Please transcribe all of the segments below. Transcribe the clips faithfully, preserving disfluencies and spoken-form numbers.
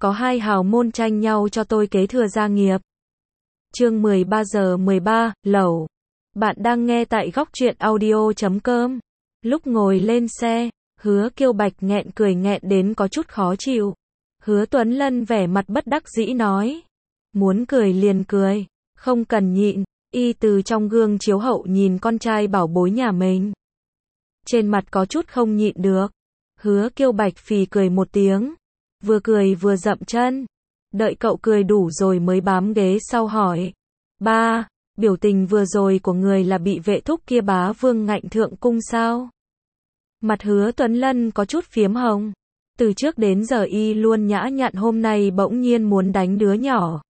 có hai hào môn tranh nhau cho tôi kế thừa gia nghiệp. Chương mười ba giờ mười ba, lẩu. Bạn đang nghe tại góc truyện audio chấm com. Lúc ngồi lên xe, Hứa Kiêu Bạch nghẹn cười nghẹn đến có chút khó chịu. Hứa Tuấn Lân vẻ mặt bất đắc dĩ nói. Muốn cười liền cười, không cần nhịn. Y từ trong gương chiếu hậu nhìn con trai bảo bối nhà mình. Trên mặt có chút không nhịn được. Hứa Kiêu Bạch phì cười một tiếng. Vừa cười vừa dậm chân. Đợi cậu cười đủ rồi mới bám ghế sau hỏi. Ba, biểu tình vừa rồi của người là bị vệ thúc kia bá vương ngạnh thượng cung sao? Mặt Hứa Tuấn Lân có chút phiếm hồng. Từ trước đến giờ y luôn nhã nhặn, hôm nay bỗng nhiên muốn đánh đứa nhỏ.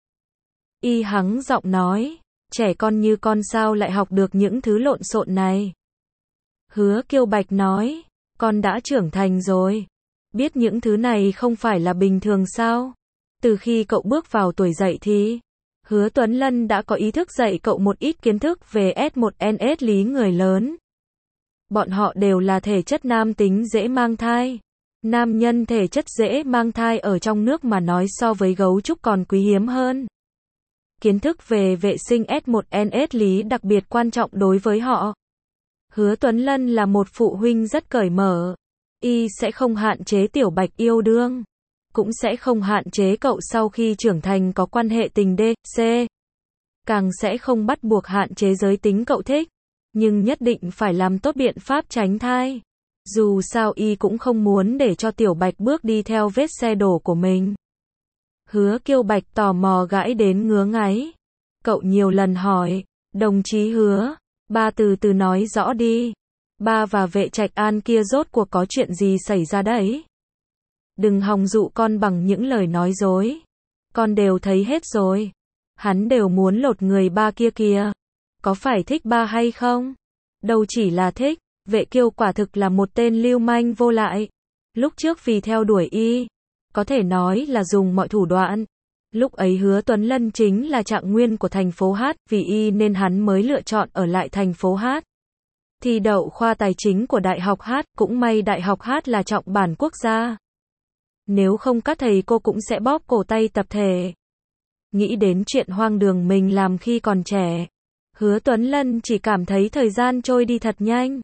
Y hắng giọng nói. Trẻ con như con sao lại học được những thứ lộn xộn này? Hứa Kiêu Bạch nói. Con đã trưởng thành rồi. Biết những thứ này không phải là bình thường sao? Từ khi cậu bước vào tuổi dậy thì Hứa Tuấn Lân đã có ý thức dạy cậu một ít kiến thức về S một N S lý người lớn. Bọn họ đều là thể chất nam tính dễ mang thai. Nam nhân thể chất dễ mang thai ở trong nước mà nói so với gấu trúc còn quý hiếm hơn. Kiến thức về vệ sinh S một N S lý đặc biệt quan trọng đối với họ. Hứa Tuấn Lân là một phụ huynh rất cởi mở. Y sẽ không hạn chế Tiểu Bạch yêu đương. Cũng sẽ không hạn chế cậu sau khi trưởng thành có quan hệ tình D, C. Càng sẽ không bắt buộc hạn chế giới tính cậu thích. Nhưng nhất định phải làm tốt biện pháp tránh thai. Dù sao Y cũng không muốn để cho Tiểu Bạch bước đi theo vết xe đổ của mình. Hứa Kiêu Bạch tò mò gãi đến ngứa ngáy. Cậu nhiều lần hỏi. Đồng chí Hứa, ba từ từ nói rõ đi. Ba và vệ Trạch An kia rốt cuộc có chuyện gì xảy ra đấy? Đừng hòng dụ con bằng những lời nói dối. Con đều thấy hết rồi. Hắn đều muốn lột người ba kia kìa. Có phải thích ba hay không? Đâu chỉ là thích. Vệ Kiêu quả thực là một tên lưu manh vô lại. Lúc trước vì theo đuổi Y, có thể nói là dùng mọi thủ đoạn. Lúc ấy Hứa Tuấn Lân chính là trạng nguyên của thành phố Hát, vì Y nên hắn mới lựa chọn ở lại thành phố Hát. Thi đậu khoa tài chính của Đại học Hát, cũng may Đại học Hát là trọng bản quốc gia. Nếu không các thầy cô cũng sẽ bóp cổ tay tập thể. Nghĩ đến chuyện hoang đường mình làm khi còn trẻ, Hứa Tuấn Lân chỉ cảm thấy thời gian trôi đi thật nhanh.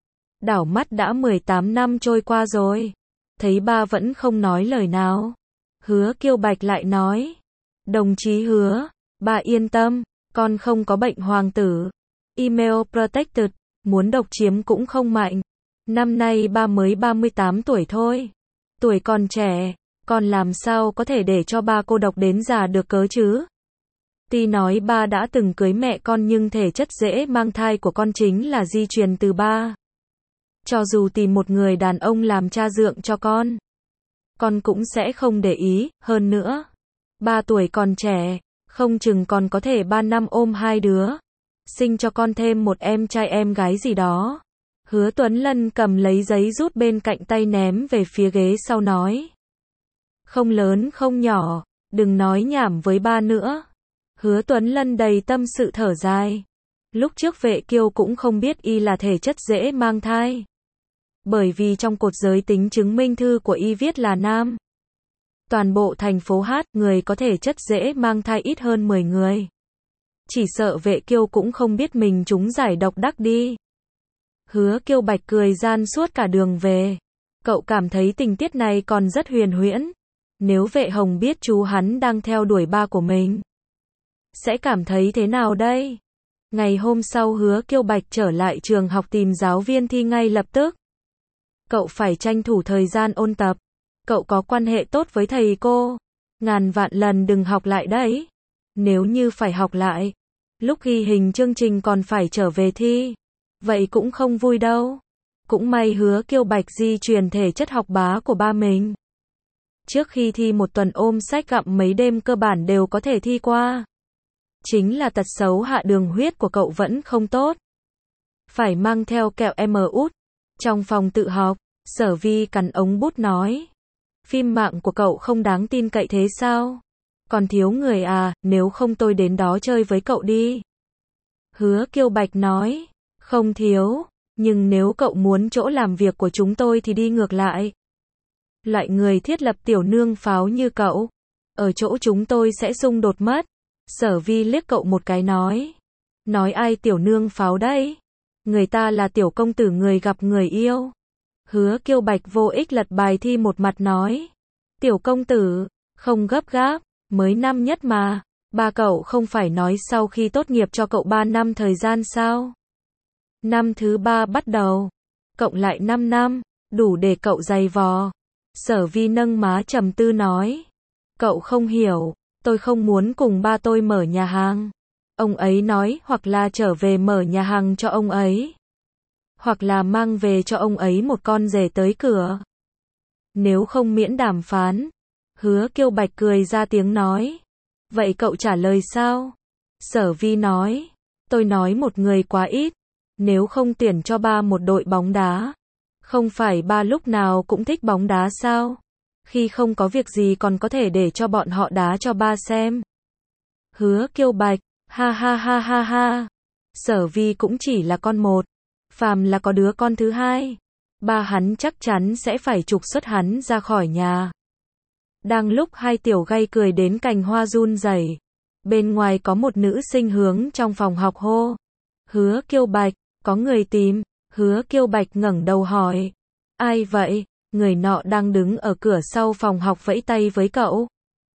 Đảo mắt đã mười tám năm trôi qua rồi. Thấy ba vẫn không nói lời nào. Hứa Kiêu Bạch lại nói. Đồng chí Hứa, ba yên tâm, con không có bệnh hoàng tử. Email protected, muốn độc chiếm cũng không mạnh. Năm nay ba mới ba mươi tám tuổi thôi. Tuổi còn trẻ, con làm sao có thể để cho ba cô độc đến già được cớ chứ? Tuy nói ba đã từng cưới mẹ con nhưng thể chất dễ mang thai của con chính là di truyền từ ba. Cho dù tìm một người đàn ông làm cha dượng cho con, con cũng sẽ không để ý, hơn nữa. Ba tuổi còn trẻ, không chừng còn có thể ba năm ôm hai đứa. Sinh cho con thêm một em trai em gái gì đó. Hứa Tuấn Lân cầm lấy giấy rút bên cạnh tay ném về phía ghế sau nói. Không lớn không nhỏ, đừng nói nhảm với ba nữa. Hứa Tuấn Lân đầy tâm sự thở dài. Lúc trước Vệ Kiêu cũng không biết Y là thể chất dễ mang thai. Bởi vì trong cột giới tính chứng minh thư của Y viết là nam. Toàn bộ thành phố Hát, người có thể chất dễ mang thai ít hơn mười người. Chỉ sợ Vệ Kiêu cũng không biết mình trúng giải độc đắc đi. Hứa Kiêu Bạch cười gian suốt cả đường về. Cậu cảm thấy tình tiết này còn rất huyền huyễn. Nếu Vệ Hồng biết chú hắn đang theo đuổi ba của mình, sẽ cảm thấy thế nào đây? Ngày hôm sau Hứa Kiêu Bạch trở lại trường học tìm giáo viên thi ngay lập tức. Cậu phải tranh thủ thời gian ôn tập. Cậu có quan hệ tốt với thầy cô. Ngàn vạn lần đừng học lại đấy. Nếu như phải học lại, lúc ghi hình chương trình còn phải trở về thi, vậy cũng không vui đâu. Cũng may Hứa Kiêu Bạch di truyền thể chất học bá của ba mình. Trước khi thi một tuần ôm sách gặm mấy đêm cơ bản đều có thể thi qua. Chính là tật xấu hạ đường huyết của cậu vẫn không tốt. Phải mang theo kẹo em út. Trong phòng tự học, Sở Vi cắn ống bút nói. Phim mạng của cậu không đáng tin cậy thế sao? Còn thiếu người à, nếu không tôi đến đó chơi với cậu đi. Hứa Kiêu Bạch nói. Không thiếu, nhưng nếu cậu muốn chỗ làm việc của chúng tôi thì đi ngược lại. Loại người thiết lập tiểu nương pháo như cậu, ở chỗ chúng tôi sẽ xung đột mất. Sở Vi liếc cậu một cái nói. Nói ai tiểu nương pháo đấy? Người ta là tiểu công tử người gặp người yêu. Hứa Kiêu Bạch vô ích lật bài thi một mặt nói. Tiểu công tử, không gấp gáp, mới năm nhất mà. Ba cậu không phải nói sau khi tốt nghiệp cho cậu ba năm thời gian sao? Năm thứ ba bắt đầu, cộng lại năm năm, đủ để cậu dày vò. Sở Vi nâng má trầm tư nói. Cậu không hiểu, tôi không muốn cùng ba tôi mở nhà hàng. Ông ấy nói hoặc là trở về mở nhà hàng cho ông ấy, hoặc là mang về cho ông ấy một con rể tới cửa. Nếu không miễn đàm phán. Hứa Kiêu Bạch cười ra tiếng nói. Vậy cậu trả lời sao? Sở Vi nói. Tôi nói một người quá ít. Nếu không tuyển cho ba một đội bóng đá. Không phải ba lúc nào cũng thích bóng đá sao? Khi không có việc gì còn có thể để cho bọn họ đá cho ba xem. Hứa Kiêu Bạch. Ha ha ha ha ha. Sở Vi cũng chỉ là con một. Phàm là có đứa con thứ hai, ba hắn chắc chắn sẽ phải trục xuất hắn ra khỏi nhà. Đang lúc hai tiểu gay cười đến cành hoa run rẩy, bên ngoài có một nữ sinh hướng trong phòng học hô. Hứa Kiêu Bạch, có người tìm. Hứa Kiêu Bạch ngẩng đầu hỏi. Ai vậy? Người nọ đang đứng ở cửa sau phòng học vẫy tay với cậu.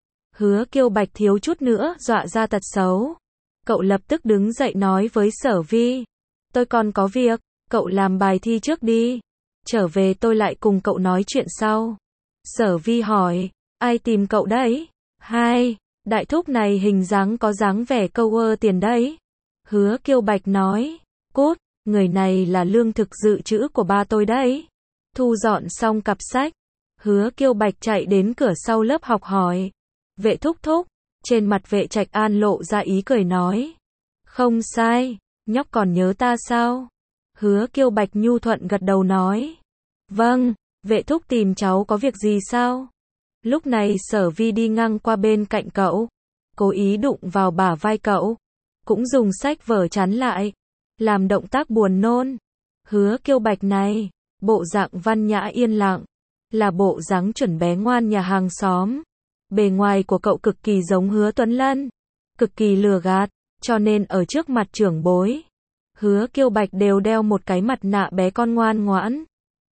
Hứa Kiêu Bạch thiếu chút nữa dọa ra tật xấu. Cậu lập tức đứng dậy nói với Sở Vi. Tôi còn có việc, cậu làm bài thi trước đi. Trở về tôi lại cùng cậu nói chuyện sau. Sở Vi hỏi, ai tìm cậu đấy? Hai, đại thúc này hình dáng có dáng vẻ câu ơ tiền đấy. Hứa Kiêu Bạch nói, cút, người này là lương thực dự trữ của ba tôi đấy. Thu dọn xong cặp sách, Hứa Kiêu Bạch chạy đến cửa sau lớp học hỏi. Vệ thúc thúc, trên mặt Vệ Trạch An lộ ra ý cười nói. Không sai, nhóc còn nhớ ta sao? Hứa Kiêu Bạch nhu thuận gật đầu nói. Vâng, vệ thúc tìm cháu có việc gì sao? Lúc này Sở Vi đi ngang qua bên cạnh cậu, cố ý đụng vào bả vai cậu, cũng dùng sách vở chắn lại, làm động tác buồn nôn. Hứa Kiêu Bạch này, bộ dạng văn nhã yên lặng, là bộ dáng chuẩn bé ngoan nhà hàng xóm. Bề ngoài của cậu cực kỳ giống Hứa Tuấn Lân, cực kỳ lừa gạt, cho nên ở trước mặt trưởng bối, Hứa Kiêu Bạch đều đeo một cái mặt nạ bé con ngoan ngoãn,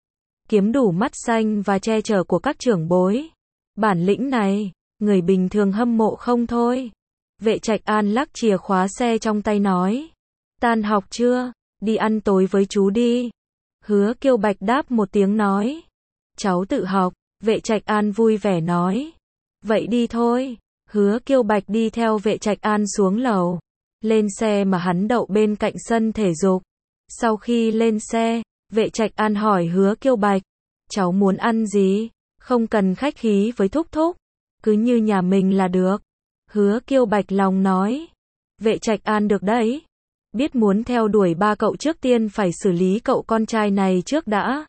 kiếm đủ mắt xanh và che chở của các trưởng bối. Bản lĩnh này, người bình thường hâm mộ không thôi. Vệ Trạch An lắc chìa khóa xe trong tay nói. Tan học chưa? Đi ăn tối với chú đi. Hứa Kiêu Bạch đáp một tiếng nói. Cháu tự học. Vệ Trạch An vui vẻ nói. Vậy đi thôi. Hứa Kiêu Bạch đi theo Vệ Trạch An xuống lầu. Lên xe mà hắn đậu bên cạnh sân thể dục. Sau khi lên xe, Vệ Trạch An hỏi Hứa Kiêu Bạch. Cháu muốn ăn gì? Không cần khách khí với thúc thúc. Cứ như nhà mình là được. Hứa Kiêu Bạch lòng nói. Vệ Trạch An được đấy. Biết muốn theo đuổi ba cậu trước tiên phải xử lý cậu con trai này trước đã.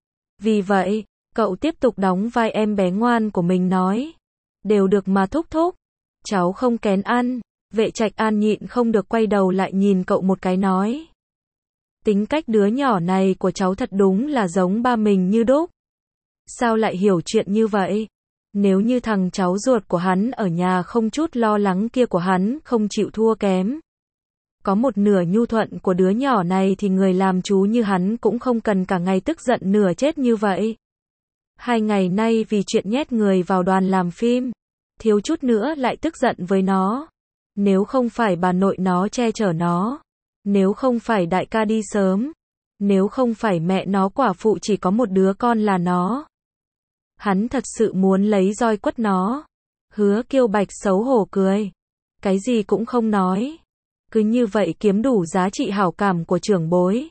Vì vậy, cậu tiếp tục đóng vai em bé ngoan của mình nói. Đều được mà thúc thúc. Cháu không kén ăn. Vệ Trạch An nhịn không được quay đầu lại nhìn cậu một cái nói. Tính cách đứa nhỏ này của cháu thật đúng là giống ba mình như đúc. Sao lại hiểu chuyện như vậy? Nếu như thằng cháu ruột của hắn ở nhà không chút lo lắng kia của hắn không chịu thua kém. Có một nửa nhu thuận của đứa nhỏ này thì người làm chú như hắn cũng không cần cả ngày tức giận nửa chết như vậy. Hai ngày nay vì chuyện nhét người vào đoàn làm phim, thiếu chút nữa lại tức giận với nó. Nếu không phải bà nội nó che chở nó, nếu không phải đại ca đi sớm, nếu không phải mẹ nó quả phụ chỉ có một đứa con là nó, hắn thật sự muốn lấy roi quất nó. Hứa Kiêu Bạch xấu hổ cười. Cái gì cũng không nói. Cứ như vậy kiếm đủ giá trị hảo cảm của trưởng bối.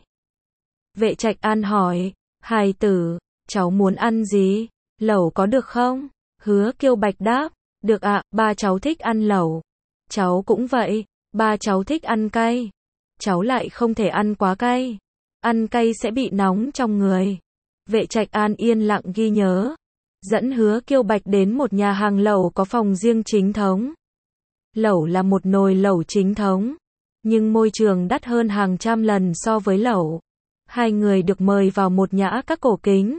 Vệ Trạch An hỏi. Hài tử, cháu muốn ăn gì? Lẩu có được không? Hứa Kiêu Bạch đáp. Được ạ, à, ba cháu thích ăn lẩu. Cháu cũng vậy. Ba cháu thích ăn cay. Cháu lại không thể ăn quá cay. Ăn cay sẽ bị nóng trong người. Vệ Trạch An yên lặng ghi nhớ. Dẫn Hứa Kiêu Bạch đến một nhà hàng lẩu có phòng riêng chính thống. Lẩu là một nồi lẩu chính thống, nhưng môi trường đắt hơn hàng trăm lần so với lẩu. Hai người được mời vào một nhã các cổ kính.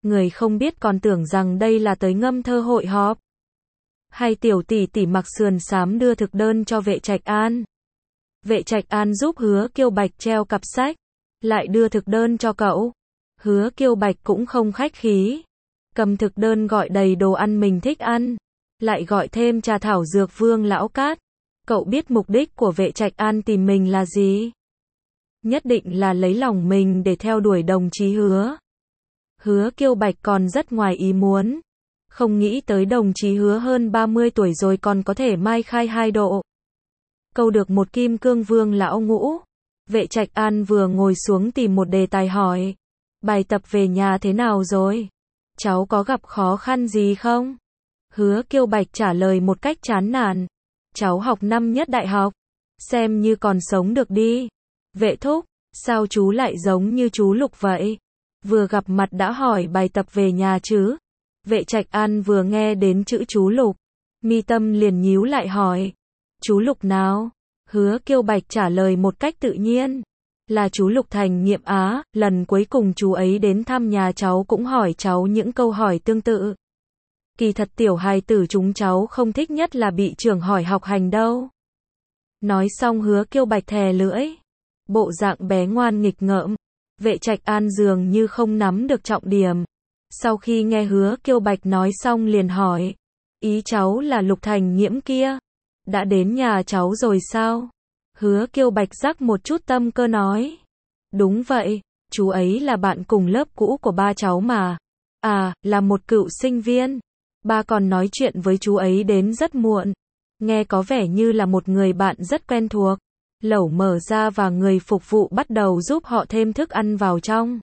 Người không biết còn tưởng rằng đây là tới ngâm thơ hội họp. Hay tiểu tỷ tỷ mặc sườn xám đưa thực đơn cho Vệ Trạch An. Vệ Trạch An giúp Hứa Kiêu Bạch treo cặp sách, lại đưa thực đơn cho cậu. Hứa Kiêu Bạch cũng không khách khí, cầm thực đơn gọi đầy đồ ăn mình thích ăn, lại gọi thêm trà thảo dược Vương Lão Cát. Cậu biết mục đích của Vệ Trạch An tìm mình là gì? Nhất định là lấy lòng mình để theo đuổi đồng chí Hứa. Hứa Kiêu Bạch còn rất ngoài ý muốn, không nghĩ tới đồng chí Hứa hơn ba mươi tuổi rồi còn có thể mai khai hai độ. Câu được một kim cương Vương Lão Ngũ. Vệ Trạch An vừa ngồi xuống tìm một đề tài hỏi. Bài tập về nhà thế nào rồi? Cháu có gặp khó khăn gì không? Hứa Kiêu Bạch trả lời một cách chán nản. Cháu học năm nhất đại học, xem như còn sống được đi. Vệ thúc, sao chú lại giống như chú Lục vậy? Vừa gặp mặt đã hỏi bài tập về nhà chứ? Vệ Trạch An vừa nghe đến chữ chú Lục, mi tâm liền nhíu lại hỏi. Chú Lục nào? Hứa Kiêu Bạch trả lời một cách tự nhiên. Là chú Lục Thành Nhiệm Á, lần cuối cùng chú ấy đến thăm nhà cháu cũng hỏi cháu những câu hỏi tương tự. Kỳ thật tiểu hài tử chúng cháu không thích nhất là bị trưởng hỏi học hành đâu. Nói xong Hứa Kiêu Bạch thè lưỡi, bộ dạng bé ngoan nghịch ngợm. Vệ Trạch An dường như không nắm được trọng điểm. Sau khi nghe Hứa Kiêu Bạch nói xong liền hỏi, ý cháu là Lục Thành Nhiễm kia, đã đến nhà cháu rồi sao? Hứa Kiêu Bạch rắc một chút tâm cơ nói, đúng vậy, chú ấy là bạn cùng lớp cũ của ba cháu mà. À, là một cựu sinh viên. Ba còn nói chuyện với chú ấy đến rất muộn. Nghe có vẻ như là một người bạn rất quen thuộc. Lẩu mở ra và người phục vụ bắt đầu giúp họ thêm thức ăn vào trong.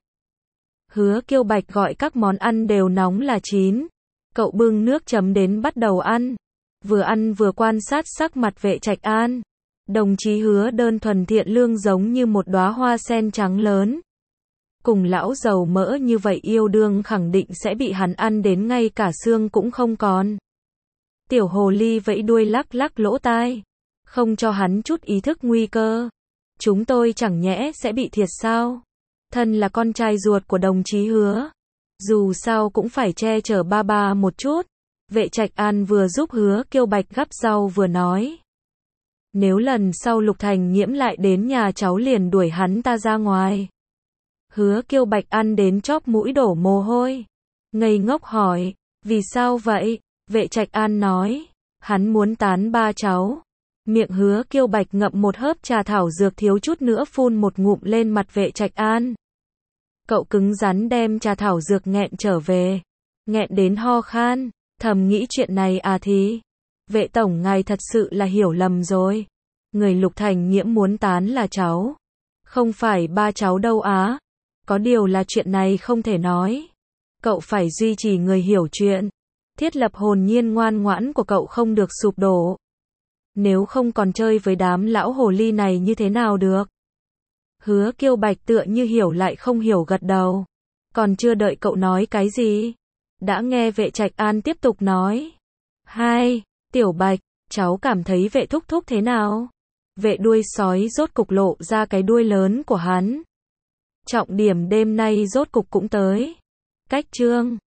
Hứa Kiêu Bạch gọi các món ăn đều nóng là chín. Cậu bưng nước chấm đến bắt đầu ăn. Vừa ăn vừa quan sát sắc mặt Vệ Trạch An. Đồng chí Hứa đơn thuần thiện lương giống như một đóa hoa sen trắng lớn. Cùng lão giàu mỡ như vậy yêu đương khẳng định sẽ bị hắn ăn đến ngay cả xương cũng không còn. Tiểu hồ ly vẫy đuôi lắc lắc lỗ tai, không cho hắn chút ý thức nguy cơ. Chúng tôi chẳng nhẽ sẽ bị thiệt sao? Thân là con trai ruột của đồng chí Hứa, dù sao cũng phải che chở ba ba một chút. Vệ Trạch An vừa giúp Hứa Kiêu Bạch gắp rau vừa nói. Nếu lần sau Lục Thành Nhiễm lại đến nhà cháu liền đuổi hắn ta ra ngoài. Hứa Kiêu Bạch ăn đến chóp mũi đổ mồ hôi. Ngây ngốc hỏi, vì sao vậy? Vệ Trạch An nói, hắn muốn tán ba cháu. Miệng Hứa Kiêu Bạch ngậm một hớp trà thảo dược thiếu chút nữa phun một ngụm lên mặt Vệ Trạch An. Cậu cứng rắn đem trà thảo dược nghẹn trở về. Nghẹn đến ho khan, thầm nghĩ chuyện này à thì. Vệ tổng ngài thật sự là hiểu lầm rồi. Người Lục Thành Nhiễm muốn tán là cháu, không phải ba cháu đâu á. Có điều là chuyện này không thể nói. Cậu phải duy trì người hiểu chuyện. Thiết lập hồn nhiên ngoan ngoãn của cậu không được sụp đổ. Nếu không còn chơi với đám lão hồ ly này như thế nào được? Hứa Kiêu Bạch tựa như hiểu lại không hiểu gật đầu. Còn chưa đợi cậu nói cái gì, đã nghe Vệ Trạch An tiếp tục nói. Hai, Tiểu Bạch, cháu cảm thấy Vệ thúc thúc thế nào? Vệ đuôi sói rốt cục lộ ra cái đuôi lớn của hắn. Trọng điểm đêm nay rốt cục cũng tới. Cách chương